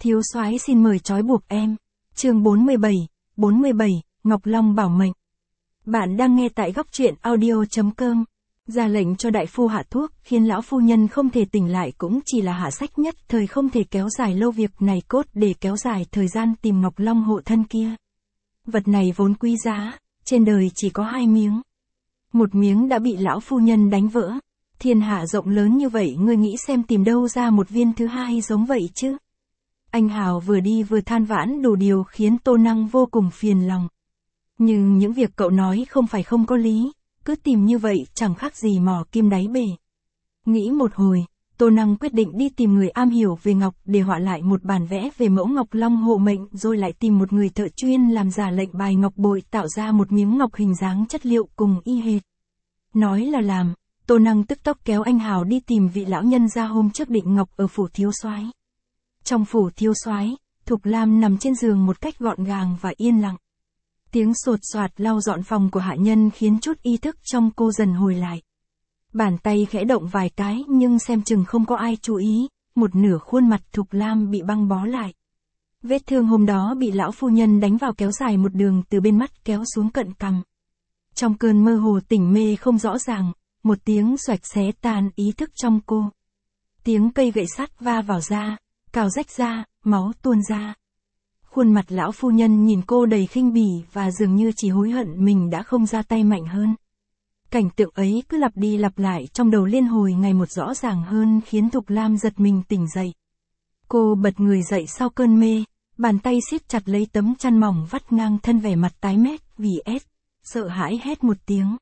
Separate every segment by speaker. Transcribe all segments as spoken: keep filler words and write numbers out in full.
Speaker 1: Thiếu soái xin mời trói buộc em. Chương bốn mươi bảy, bốn mươi bảy, Ngọc Long bảo mệnh. Bạn đang nghe tại góc truyện audio chấm com. Ra lệnh cho đại phu hạ thuốc, khiến lão phu nhân không thể tỉnh lại cũng chỉ là hạ sách nhất thời không thể kéo dài lâu việc này cốt để kéo dài thời gian tìm Ngọc Long hộ thân kia. Vật này vốn quý giá, trên đời chỉ có hai miếng. Một miếng đã bị lão phu nhân đánh vỡ. Thiên hạ rộng lớn như vậy ngươi nghĩ xem tìm đâu ra một viên thứ hai giống vậy chứ? Anh Hào vừa đi vừa than vãn đủ điều khiến Tô Năng vô cùng phiền lòng. Nhưng những việc cậu nói không phải không có lý, cứ tìm như vậy chẳng khác gì mò kim đáy bể. Nghĩ một hồi, Tô Năng quyết định đi tìm người am hiểu về ngọc để họa lại một bản vẽ về mẫu Ngọc Long hộ mệnh, rồi lại tìm một người thợ chuyên làm giả lệnh bài ngọc bội tạo ra một miếng ngọc hình dáng chất liệu cùng y hệt. Nói là làm, Tô Năng tức tốc kéo anh Hào đi tìm vị lão nhân ra hôm trước định ngọc ở phủ thiếu soái. Trong phủ thiếu soái, Thục Lam nằm trên giường một cách gọn gàng và yên lặng. Tiếng sột soạt lau dọn phòng của hạ nhân khiến chút ý thức trong cô dần hồi lại. Bàn tay khẽ động vài cái nhưng xem chừng không có ai chú ý, một nửa khuôn mặt Thục Lam bị băng bó lại. Vết thương hôm đó bị lão phu nhân đánh vào kéo dài một đường từ bên mắt kéo xuống cận cằm. Trong cơn mơ hồ tỉnh mê không rõ ràng, một tiếng xoạch xé tan ý thức trong cô. Tiếng cây gậy sắt va vào da, cào rách da, máu tuôn ra. Khuôn mặt lão phu nhân nhìn cô đầy khinh bỉ và dường như chỉ hối hận mình đã không ra tay mạnh hơn. Cảnh tượng ấy cứ lặp đi lặp lại trong đầu liên hồi ngày một rõ ràng hơn khiến Thục Lam giật mình tỉnh dậy. Cô bật người dậy sau cơn mê, bàn tay siết chặt lấy tấm chăn mỏng vắt ngang thân, vẻ mặt tái mét vì ép, sợ hãi hét một tiếng.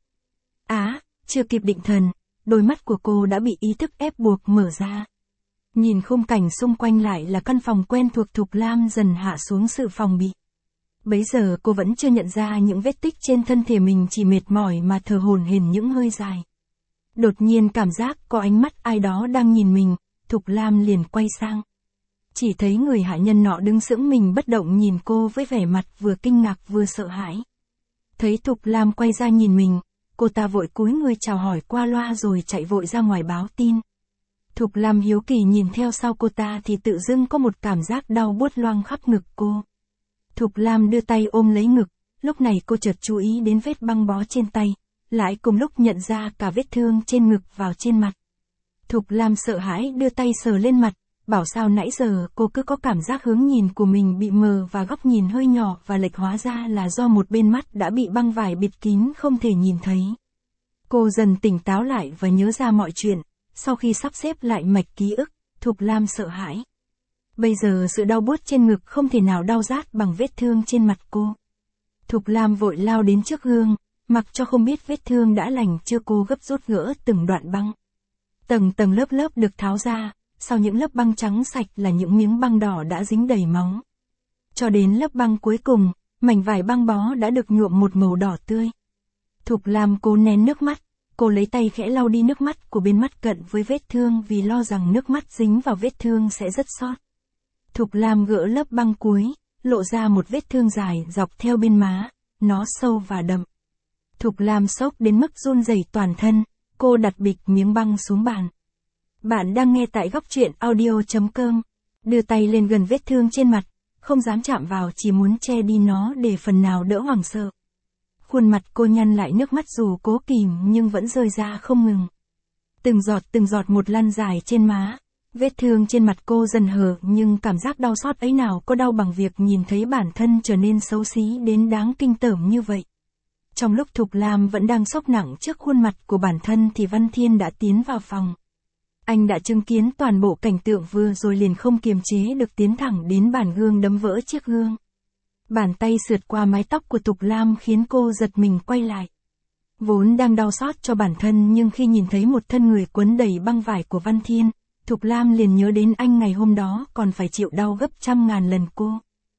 Speaker 1: Á, chưa kịp định thần, đôi mắt của cô đã bị ý thức ép buộc mở ra. Nhìn khung cảnh xung quanh lại là căn phòng quen thuộc, Thục Lam dần hạ xuống sự phòng bị. Bấy giờ cô vẫn chưa nhận ra những vết tích trên thân thể mình chỉ mệt mỏi mà thở hổn hển những hơi dài. Đột nhiên cảm giác có ánh mắt ai đó đang nhìn mình, Thục Lam liền quay sang. Chỉ thấy người hạ nhân nọ đứng sững mình bất động nhìn cô với vẻ mặt vừa kinh ngạc vừa sợ hãi. Thấy Thục Lam quay ra nhìn mình, cô ta vội cúi người chào hỏi qua loa rồi chạy vội ra ngoài báo tin. Thục Lam hiếu kỳ nhìn theo sau cô ta thì tự dưng có một cảm giác đau buốt loang khắp ngực cô. Thục Lam đưa tay ôm lấy ngực, lúc này cô chợt chú ý đến vết băng bó trên tay, lại cùng lúc nhận ra cả vết thương trên ngực vào trên mặt. Thục Lam sợ hãi đưa tay sờ lên mặt, bảo sao nãy giờ cô cứ có cảm giác hướng nhìn của mình bị mờ và góc nhìn hơi nhỏ và lệch, hóa ra là do một bên mắt đã bị băng vải bịt kín không thể nhìn thấy. Cô dần tỉnh táo lại và nhớ ra mọi chuyện. Sau khi sắp xếp lại mạch ký ức, Thục Lam sợ hãi. Bây giờ sự đau buốt trên ngực không thể nào đau rát bằng vết thương trên mặt cô. Thục Lam vội lao đến trước gương, mặc cho không biết vết thương đã lành chưa, cô gấp rút gỡ từng đoạn băng. Tầng tầng lớp lớp được tháo ra, sau những lớp băng trắng sạch là những miếng băng đỏ đã dính đầy máu. Cho đến lớp băng cuối cùng, mảnh vải băng bó đã được nhuộm một màu đỏ tươi. Thục Lam cố nén nước mắt. Cô lấy tay khẽ lau đi nước mắt của bên mắt cận với vết thương vì lo rằng nước mắt dính vào vết thương sẽ rất xót. Thục Lam gỡ lớp băng cuối, lộ ra một vết thương dài dọc theo bên má, nó sâu và đậm. Thục Lam sốc đến mức run rẩy toàn thân, cô đặt bịch miếng băng xuống bàn. Bạn đang nghe tại góc truyện audio chấm com, đưa tay lên gần vết thương trên mặt, không dám chạm vào, chỉ muốn che đi nó để phần nào đỡ hoảng sợ. Khuôn mặt cô nhăn lại, nước mắt dù cố kìm nhưng vẫn rơi ra không ngừng. Từng giọt từng giọt một lăn dài trên má. Vết thương trên mặt cô dần hở nhưng cảm giác đau xót ấy nào có đau bằng việc nhìn thấy bản thân trở nên xấu xí đến đáng kinh tởm như vậy. Trong lúc Thục Lam vẫn đang sốc nặng trước khuôn mặt của bản thân thì Văn Thiên đã tiến vào phòng. Anh đã chứng kiến toàn bộ cảnh tượng vừa rồi liền không kiềm chế được tiến thẳng đến bàn gương đấm vỡ chiếc gương. Bàn tay sượt qua mái tóc của Thục Lam khiến cô giật mình quay lại. Vốn đang đau xót cho bản thân nhưng khi nhìn thấy một thân người quấn đầy băng vải của Văn Thiên, Thục Lam liền nhớ đến anh ngày hôm đó còn phải chịu đau gấp trăm ngàn lần cô.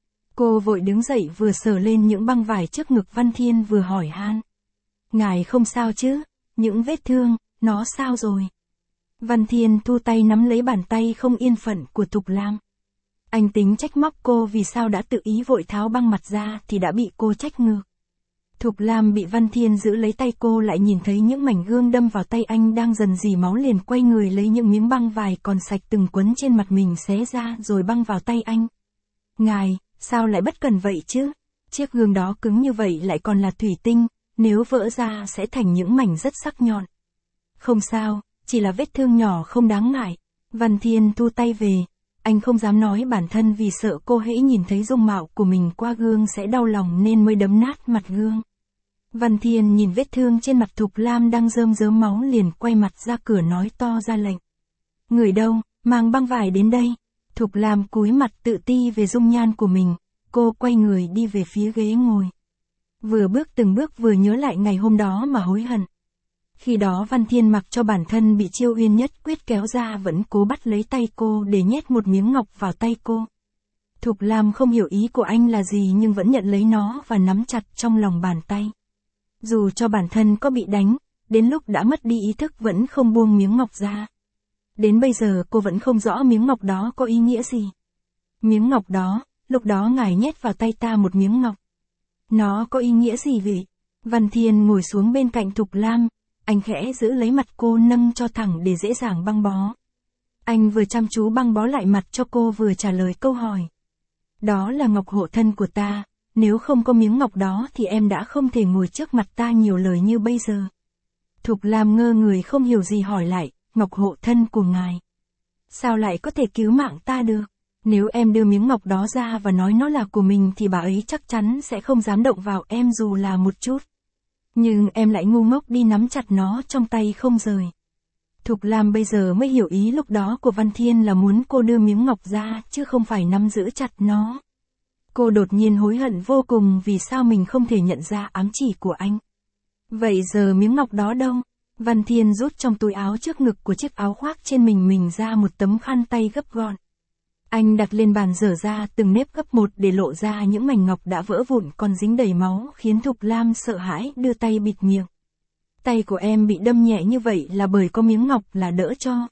Speaker 1: Cô vội đứng dậy vừa sờ lên những băng vải trước ngực Văn Thiên vừa hỏi han. Ngài không sao chứ? Những vết thương, nó sao rồi? Văn Thiên thu tay nắm lấy bàn tay không yên phận của Thục Lam. Anh tính trách móc cô vì sao đã tự ý vội tháo băng mặt ra thì đã bị cô trách ngược. Thục Lam bị Văn Thiên giữ lấy tay cô lại nhìn thấy những mảnh gương đâm vào tay anh đang dần rỉ máu liền quay người lấy những miếng băng vải còn sạch từng quấn trên mặt mình xé ra rồi băng vào tay anh. Ngài, sao lại bất cẩn vậy chứ? Chiếc gương đó cứng như vậy lại còn là thủy tinh, nếu vỡ ra sẽ thành những mảnh rất sắc nhọn. Không sao, chỉ là vết thương nhỏ không đáng ngại. Văn Thiên thu tay về. Anh không dám nói bản thân vì sợ cô hễ nhìn thấy dung mạo của mình qua gương sẽ đau lòng nên mới đấm nát mặt gương. Văn Thiên nhìn vết thương trên mặt Thục Lam đang rơm rớm máu liền quay mặt ra cửa nói to ra lệnh. Người đâu, mang băng vải đến đây. Thục Lam cúi mặt tự ti về dung nhan của mình, cô quay người đi về phía ghế ngồi. Vừa bước từng bước vừa nhớ lại ngày hôm đó mà hối hận. Khi đó Văn Thiên mặc cho bản thân bị Chiêu Uyên Nhất Quyết kéo ra vẫn cố bắt lấy tay cô để nhét một miếng ngọc vào tay cô. Thục Lam không hiểu ý của anh là gì nhưng vẫn nhận lấy nó và nắm chặt trong lòng bàn tay. Dù cho bản thân có bị đánh, đến lúc đã mất đi ý thức vẫn không buông miếng ngọc ra. Đến bây giờ cô vẫn không rõ miếng ngọc đó có ý nghĩa gì. Miếng ngọc đó, lúc đó ngài nhét vào tay ta một miếng ngọc. Nó có ý nghĩa gì vậy? Văn Thiên ngồi xuống bên cạnh Thục Lam, anh khẽ giữ lấy mặt cô nâng cho thẳng để dễ dàng băng bó. Anh vừa chăm chú băng bó lại mặt cho cô vừa trả lời câu hỏi. Đó là ngọc hộ thân của ta, nếu không có miếng ngọc đó thì em đã không thể ngồi trước mặt ta nhiều lời như bây giờ. Thục Lam ngơ người không hiểu gì hỏi lại, ngọc hộ thân của ngài. Sao lại có thể cứu mạng ta được? Nếu em đưa miếng ngọc đó ra và nói nó là của mình thì bà ấy chắc chắn sẽ không dám động vào em dù là một chút. Nhưng em lại ngu ngốc đi nắm chặt nó trong tay không rời. Thục Lam bây giờ mới hiểu ý lúc đó của Văn Thiên là muốn cô đưa miếng ngọc ra chứ không phải nắm giữ chặt nó. Cô đột nhiên hối hận vô cùng vì sao mình không thể nhận ra ám chỉ của anh. Vậy giờ miếng ngọc đó đâu? Văn Thiên rút trong túi áo trước ngực của chiếc áo khoác trên mình mình ra một tấm khăn tay gấp gọn. Anh đặt lên bàn dở ra từng nếp gấp một để lộ ra những mảnh ngọc đã vỡ vụn còn dính đầy máu khiến Thục Lam sợ hãi đưa tay bịt miệng. Tay của em bị đâm nhẹ như vậy là bởi có miếng ngọc là đỡ cho.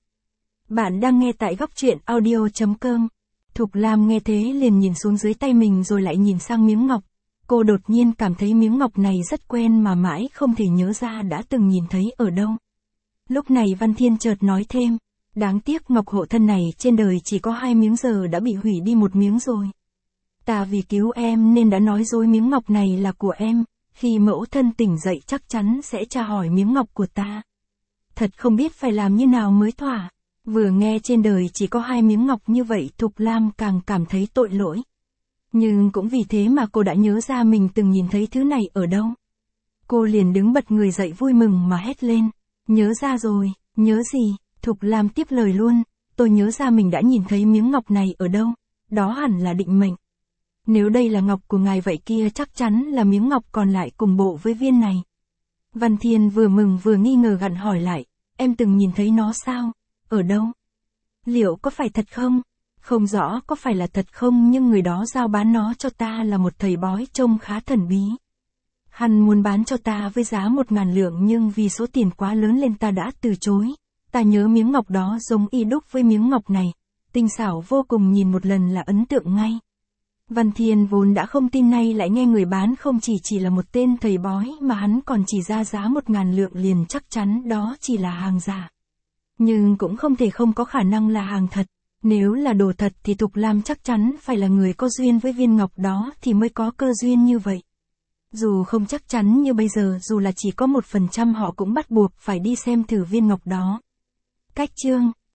Speaker 1: Bạn đang nghe tại góc truyện audio chấm com. Thục Lam nghe thế liền nhìn xuống dưới tay mình rồi lại nhìn sang miếng ngọc. Cô đột nhiên cảm thấy miếng ngọc này rất quen mà mãi không thể nhớ ra đã từng nhìn thấy ở đâu. Lúc này Văn Thiên chợt nói thêm. Đáng tiếc ngọc hộ thân này trên đời chỉ có hai miếng giờ đã bị hủy đi một miếng rồi. Ta vì cứu em nên đã nói dối miếng ngọc này là của em, khi mẫu thân tỉnh dậy chắc chắn sẽ tra hỏi miếng ngọc của ta. Thật không biết phải làm như nào mới thỏa. Vừa nghe trên đời chỉ có hai miếng ngọc như vậy Thục Lam càng cảm thấy tội lỗi. Nhưng cũng vì thế mà cô đã nhớ ra mình từng nhìn thấy thứ này ở đâu. Cô liền đứng bật người dậy vui mừng mà hét lên. Nhớ ra rồi, nhớ gì? Thục Lam tiếp lời luôn, tôi nhớ ra mình đã nhìn thấy miếng ngọc này ở đâu, đó hẳn là định mệnh. Nếu đây là ngọc của ngài vậy kia chắc chắn là miếng ngọc còn lại cùng bộ với viên này. Văn Thiên vừa mừng vừa nghi ngờ gặn hỏi lại, em từng nhìn thấy nó sao, ở đâu? Liệu có phải thật không? Không rõ có phải là thật không nhưng người đó giao bán nó cho ta là một thầy bói trông khá thần bí. Hắn muốn bán cho ta với giá một ngàn lượng nhưng vì số tiền quá lớn lên ta đã từ chối. Ta nhớ miếng ngọc đó giống y đúc với miếng ngọc này, tinh xảo vô cùng nhìn một lần là ấn tượng ngay. Văn Thiên vốn đã không tin nay lại nghe người bán không chỉ chỉ là một tên thầy bói mà hắn còn chỉ ra giá một ngàn lượng liền chắc chắn đó chỉ là hàng giả. Nhưng cũng không thể không có khả năng là hàng thật, nếu là đồ thật thì Thục Lam chắc chắn phải là người có duyên với viên ngọc đó thì mới có cơ duyên như vậy. Dù không chắc chắn như bây giờ dù là chỉ có một phần trăm họ cũng bắt buộc phải đi xem thử viên ngọc đó. Cách chương